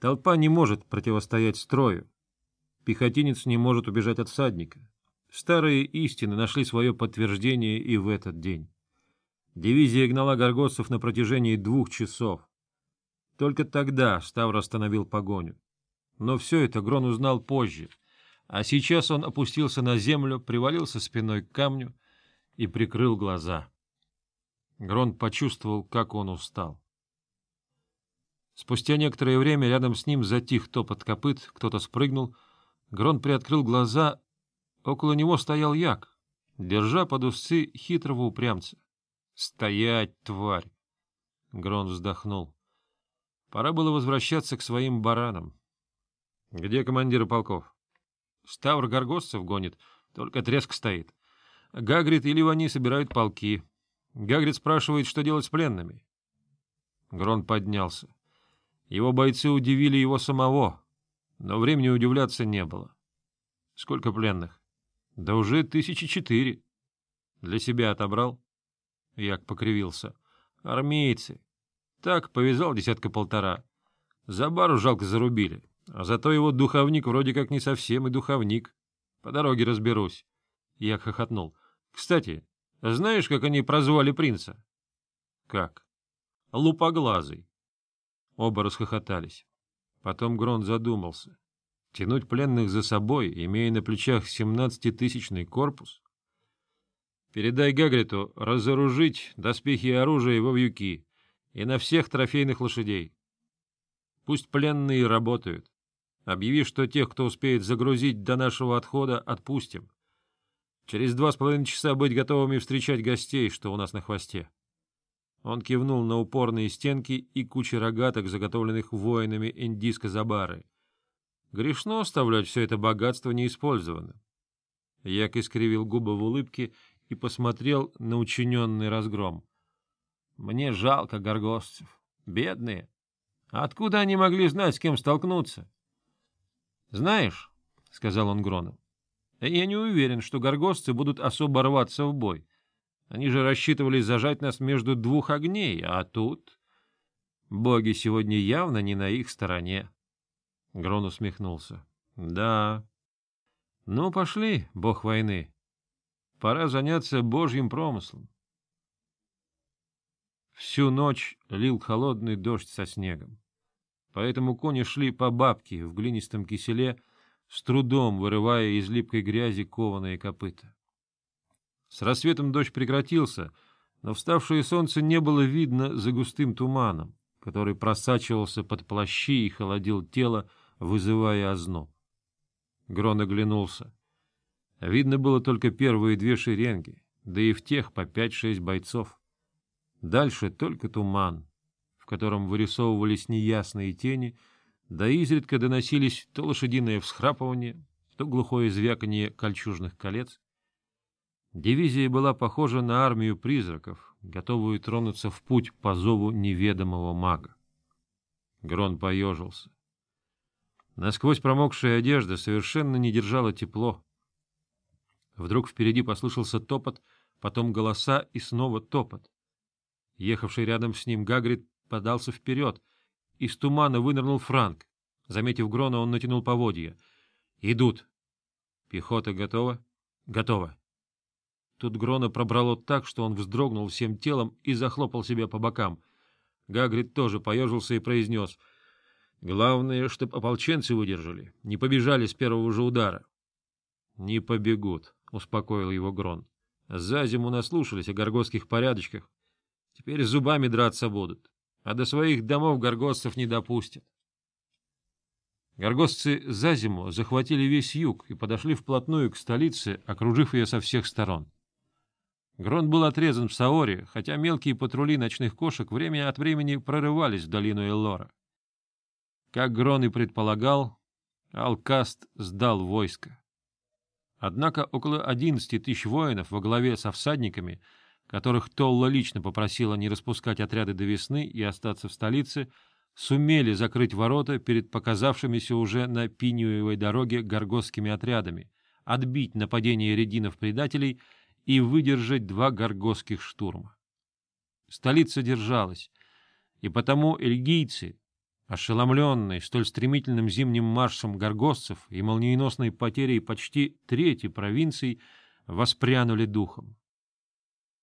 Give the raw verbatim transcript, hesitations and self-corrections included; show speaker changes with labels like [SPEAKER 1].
[SPEAKER 1] Толпа не может противостоять строю. Пехотинец не может убежать от всадника. Старые истины нашли свое подтверждение и в этот день. Дивизия гнала горгоцев на протяжении двух часов. Только тогда Ставр остановил погоню. Но все это Грон узнал позже, а сейчас он опустился на землю, привалился спиной к камню и прикрыл глаза. Грон почувствовал, как он устал. Спустя некоторое время рядом с ним затих топот копыт, кто-то спрыгнул. Грон приоткрыл глаза. Около него стоял Як, держа под усы хитрого упрямца. «Стоять, тварь!» Грон вздохнул. Пора было возвращаться к своим баранам. «Где командиры полков?» «Ставр горгостцев гонит, только треск стоит. Гагрид и Ливани собирают полки. Гагрид спрашивает, что делать с пленными». Грон поднялся. Его бойцы удивили его самого, но времени удивляться не было. «Сколько пленных?» «Да уже тысячи четыре». «Для себя отобрал?» Як покривился. «Армейцы. Так, повязал десятка-полтора. За бару жалко зарубили, а зато его духовник вроде как не совсем и духовник. По дороге разберусь». Як хохотнул. «Кстати, знаешь, как они прозвали принца?» «Как?» «Лупоглазый». Оба расхохотались. Потом Грон задумался. Тянуть пленных за собой, имея на плечах семнадцатитысячный корпус? «Передай Гагриту разоружить доспехи и оружие во вьюки и на всех трофейных лошадей. Пусть пленные работают. Объяви, что тех, кто успеет загрузить до нашего отхода, отпустим. Через два с половиной часа быть готовыми встречать гостей, что у нас на хвосте». Он кивнул на упорные стенки и кучи рогаток, заготовленных воинами Индийско-Забары. Грешно оставлять все это богатство неиспользованным. Як искривил губы в улыбке и посмотрел на учиненный разгром. «Мне жалко горгостцев. Бедные. Откуда они могли знать, с кем столкнуться?» «Знаешь, — сказал он Грону, — я не уверен, что горгостцы будут особо рваться в бой. Они же рассчитывали зажать нас между двух огней, а тут... Боги сегодня явно не на их стороне». Грон усмехнулся. «Да. Ну, пошли, бог войны. Пора заняться божьим промыслом». Всю ночь лил холодный дождь со снегом. Поэтому кони шли по бабке в глинистом киселе, с трудом вырывая из липкой грязи кованые копыта. С рассветом дождь прекратился, но вставшее солнце не было видно за густым туманом, который просачивался под плащи и холодил тело, вызывая озноб. Грон оглянулся. Видно было только первые две шеренги, да и в тех по пять-шесть бойцов. Дальше только туман, в котором вырисовывались неясные тени, да изредка доносились то лошадиное всхрапывание, то глухое звяканье кольчужных колец. Дивизия была похожа на армию призраков, готовую тронуться в путь по зову неведомого мага. Грон поежился. Насквозь промокшая одежда совершенно не держала тепло. Вдруг впереди послышался топот, потом голоса и снова топот. Ехавший рядом с ним Гагрид подался вперед. Из тумана вынырнул Франк. Заметив Грона, он натянул поводья. «Идут». «Пехота готова?» «Готова». Тут Грона пробрало так, что он вздрогнул всем телом и захлопал себя по бокам. Гагрид тоже поежился и произнес: «Главное, чтоб ополченцы выдержали, не побежали с первого же удара». «Не побегут», — успокоил его Грон. «За зиму наслушались о горгостских порядочках. Теперь зубами драться будут, а до своих домов горгостцев не допустят». Горгостцы за зиму захватили весь юг и подошли вплотную к столице, окружив ее со всех сторон. Грон был отрезан в Саоре, хотя мелкие патрули ночных кошек время от времени прорывались в долину Эллора. Как Грон и предполагал, Алкаст сдал войско. Однако около одиннадцати тысяч воинов во главе со всадниками, которых Толла лично попросила не распускать отряды до весны и остаться в столице, сумели закрыть ворота перед показавшимися уже на Пиниевой дороге горгостскими отрядами, отбить нападение рединов-предателей и выдержать два горгостских штурма. Столица держалась, и потому эльгийцы, Ошеломленные столь стремительным зимним маршем горгостцев и молниеносной потерей почти трети провинций, воспрянули духом.